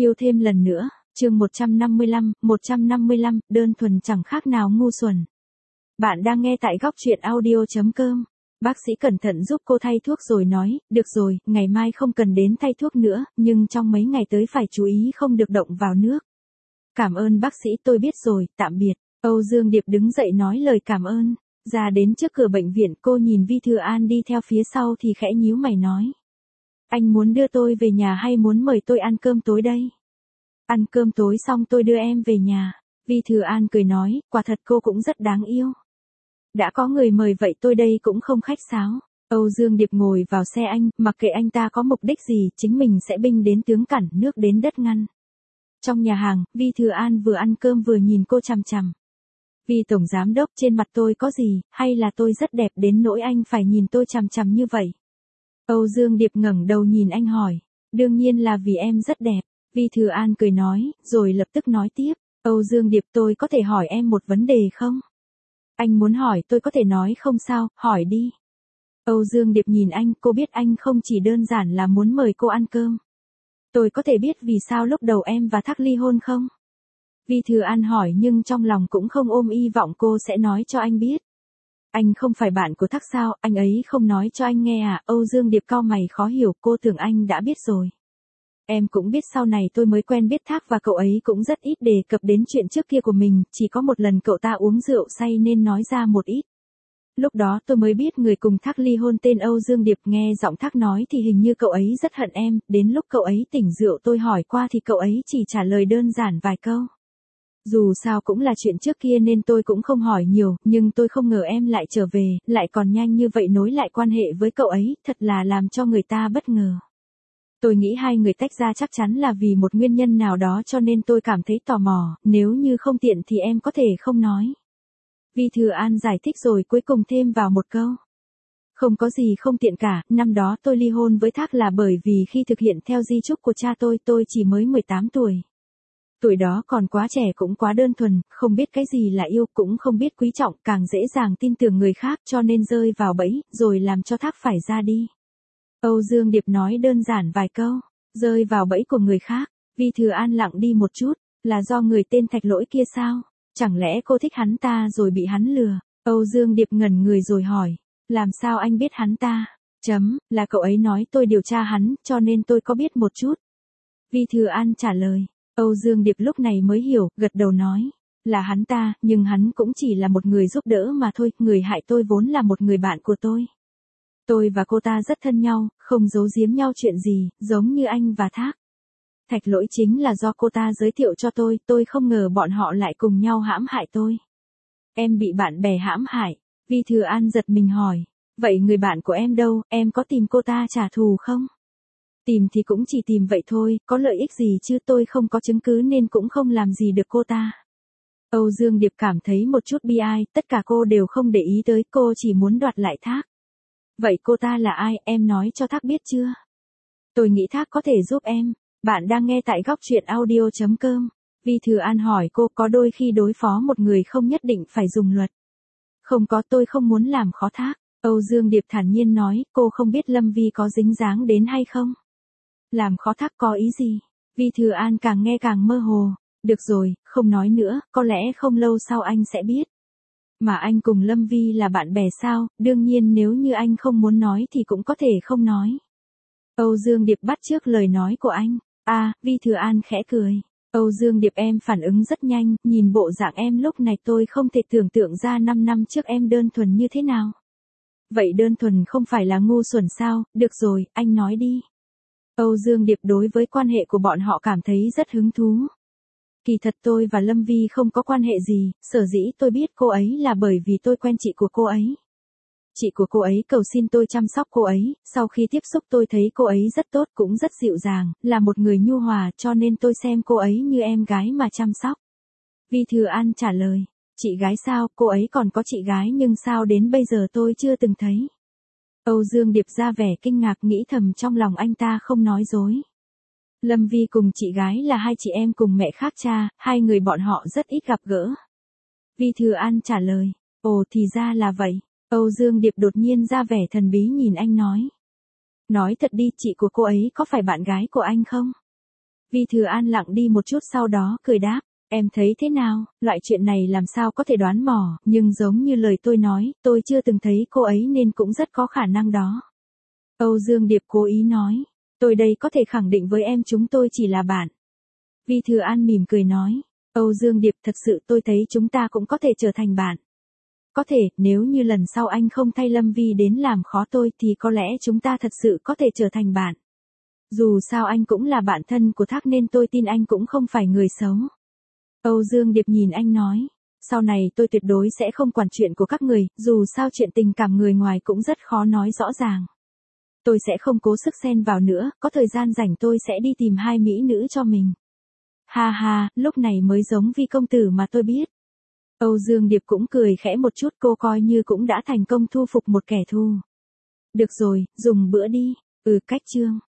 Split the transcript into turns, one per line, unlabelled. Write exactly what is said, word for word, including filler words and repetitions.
Yêu thêm lần nữa, chương một trăm năm mươi lăm, một trăm năm mươi lăm, đơn thuần chẳng khác nào ngu xuẩn. Bạn đang nghe tại góc truyện audio chấm com. Bác sĩ cẩn thận giúp cô thay thuốc rồi nói, được rồi, ngày mai không cần đến thay thuốc nữa, nhưng trong mấy ngày tới phải chú ý không được động vào nước. Cảm ơn bác sĩ, tôi biết rồi, tạm biệt. Âu Dương Điệp đứng dậy nói lời cảm ơn. Ra đến trước cửa bệnh viện, cô nhìn Vi Thừa An đi theo phía sau thì khẽ nhíu mày nói. Anh muốn đưa tôi về nhà hay muốn mời tôi ăn cơm tối đây? Ăn cơm tối xong tôi đưa em về nhà. Vi Thừa An cười nói, quả thật cô cũng rất đáng yêu. Đã có người mời vậy tôi đây cũng không khách sáo. Âu Dương Điệp ngồi vào xe anh, mặc kệ anh ta có mục đích gì, chính mình sẽ binh đến tướng cản, nước đến đất ngăn. Trong nhà hàng, Vi Thừa An vừa ăn cơm vừa nhìn cô chằm chằm. Vi tổng giám đốc, trên mặt tôi có gì, hay là tôi rất đẹp đến nỗi anh phải nhìn tôi chằm chằm như vậy? Âu Dương Điệp ngẩng đầu nhìn anh hỏi. Đương nhiên là vì em rất đẹp. Vi Thừa An cười nói, rồi lập tức nói tiếp. Âu Dương Điệp, tôi có thể hỏi em một vấn đề không? Anh muốn hỏi tôi có thể nói không sao, hỏi đi. Âu Dương Điệp nhìn anh, cô biết anh không chỉ đơn giản là muốn mời cô ăn cơm. Tôi có thể biết vì sao lúc đầu em và Thác ly hôn không? Vi Thừa An hỏi nhưng trong lòng cũng không ôm hy vọng cô sẽ nói cho anh biết. Anh không phải bạn của Thác sao, anh ấy không nói cho anh nghe à? Âu Dương Điệp cau mày khó hiểu, cô tưởng anh đã biết rồi. Em cũng biết sau này tôi mới quen biết Thác và cậu ấy cũng rất ít đề cập đến chuyện trước kia của mình, chỉ có một lần cậu ta uống rượu say nên nói ra một ít. Lúc đó tôi mới biết người cùng Thác ly hôn tên Âu Dương Điệp, nghe giọng Thác nói thì hình như cậu ấy rất hận em, đến lúc cậu ấy tỉnh rượu tôi hỏi qua thì cậu ấy chỉ trả lời đơn giản vài câu. Dù sao cũng là chuyện trước kia nên tôi cũng không hỏi nhiều, nhưng tôi không ngờ em lại trở về, lại còn nhanh như vậy nối lại quan hệ với cậu ấy, thật là làm cho người ta bất ngờ. Tôi nghĩ hai người tách ra chắc chắn là vì một nguyên nhân nào đó cho nên tôi cảm thấy tò mò, nếu như không tiện thì em có thể không nói. Vi Thừa An giải thích rồi cuối cùng thêm vào một câu. Không có gì không tiện cả, năm đó tôi ly hôn với Thác là bởi vì khi thực hiện theo di chúc của cha tôi, tôi chỉ mới mười tám tuổi. Tuổi đó còn quá trẻ cũng quá đơn thuần, không biết cái gì là yêu, cũng không biết quý trọng, càng dễ dàng tin tưởng người khác cho nên rơi vào bẫy, rồi làm cho Thác phải ra đi. Âu Dương Điệp nói đơn giản vài câu, rơi vào bẫy của người khác. Vi Thừa An lặng đi một chút, là do người tên Thạch Lỗi kia sao? Chẳng lẽ cô thích hắn ta rồi bị hắn lừa? Âu Dương Điệp ngẩn người rồi hỏi, làm sao anh biết hắn ta? Chấm, là cậu ấy nói tôi điều tra hắn, cho nên tôi có biết một chút. Vi Thừa An trả lời. Âu Dương Điệp lúc này mới hiểu, gật đầu nói, là hắn ta, nhưng hắn cũng chỉ là một người giúp đỡ mà thôi, người hại tôi vốn là một người bạn của tôi. Tôi và cô ta rất thân nhau, không giấu giếm nhau chuyện gì, giống như anh và Thác. Thạch Lỗi chính là do cô ta giới thiệu cho tôi, tôi không ngờ bọn họ lại cùng nhau hãm hại tôi. Em bị bạn bè hãm hại. Vi Thừa An giật mình hỏi, vậy người bạn của em đâu, em có tìm cô ta trả thù không? Tìm thì cũng chỉ tìm vậy thôi, có lợi ích gì chứ, tôi không có chứng cứ nên cũng không làm gì được cô ta. Âu Dương Điệp cảm thấy một chút bi ai, tất cả cô đều không để ý tới, cô chỉ muốn đoạt lại Thác. Vậy cô ta là ai, em nói cho Thác biết chưa? Tôi nghĩ Thác có thể giúp em. Bạn đang nghe tại góc truyện audio chấm com. Vi Thừa An hỏi cô, có đôi khi đối phó một người không nhất định phải dùng luật. Không có, tôi không muốn làm khó Thác. Âu Dương Điệp thản nhiên nói, cô không biết Lâm Vi có dính dáng đến hay không? Làm khó Thác có ý gì? Vi Thừa An càng nghe càng mơ hồ. Được rồi, không nói nữa, có lẽ không lâu sau anh sẽ biết. Mà anh cùng Lâm Vi là bạn bè sao, đương nhiên nếu như anh không muốn nói thì cũng có thể không nói. Âu Dương Điệp bắt chước lời nói của anh. À, Vi Thừa An khẽ cười. Âu Dương Điệp, em phản ứng rất nhanh, nhìn bộ dạng em lúc này tôi không thể tưởng tượng ra năm năm trước em đơn thuần như thế nào. Vậy đơn thuần không phải là ngu xuẩn sao, được rồi, anh nói đi. Âu Dương Điệp đối với quan hệ của bọn họ cảm thấy rất hứng thú. Kỳ thật tôi và Lâm Vi không có quan hệ gì, sở dĩ tôi biết cô ấy là bởi vì tôi quen chị của cô ấy. Chị của cô ấy cầu xin tôi chăm sóc cô ấy, sau khi tiếp xúc tôi thấy cô ấy rất tốt, cũng rất dịu dàng, là một người nhu hòa cho nên tôi xem cô ấy như em gái mà chăm sóc. Vi Thừa An trả lời, chị gái sao, cô ấy còn có chị gái nhưng sao đến bây giờ tôi chưa từng thấy. Âu Dương Điệp ra vẻ kinh ngạc, nghĩ thầm trong lòng anh ta không nói dối. Lâm Vi cùng chị gái là hai chị em cùng mẹ khác cha, hai người bọn họ rất ít gặp gỡ. Vi Thừa An trả lời, ồ thì ra là vậy. Âu Dương Điệp đột nhiên ra vẻ thần bí nhìn anh nói. Nói thật đi, chị của cô ấy có phải bạn gái của anh không? Vi Thừa An lặng đi một chút sau đó cười đáp, em thấy thế nào, loại chuyện này làm sao có thể đoán mò, nhưng giống như lời tôi nói, tôi chưa từng thấy cô ấy nên cũng rất có khả năng đó. Âu Dương Điệp cố ý nói, tôi đây có thể khẳng định với em chúng tôi chỉ là bạn. Vi Thừa An mỉm cười nói, Âu Dương Điệp thật sự tôi thấy chúng ta cũng có thể trở thành bạn. Có thể, nếu như lần sau anh không thay Lâm Vi đến làm khó tôi thì có lẽ chúng ta thật sự có thể trở thành bạn. Dù sao anh cũng là bạn thân của Thác nên tôi tin anh cũng không phải người xấu. Âu Dương Điệp nhìn anh nói, sau này tôi tuyệt đối sẽ không quản chuyện của các người, dù sao chuyện tình cảm người ngoài cũng rất khó nói rõ ràng. Tôi sẽ không cố sức xen vào nữa, có thời gian rảnh tôi sẽ đi tìm hai mỹ nữ cho mình. Ha ha, lúc này mới giống Vi công tử mà tôi biết. Âu Dương Điệp cũng cười khẽ một chút, cô coi như cũng đã thành công thu phục một kẻ thù. Được rồi, dùng bữa đi. Ừ, cách chương.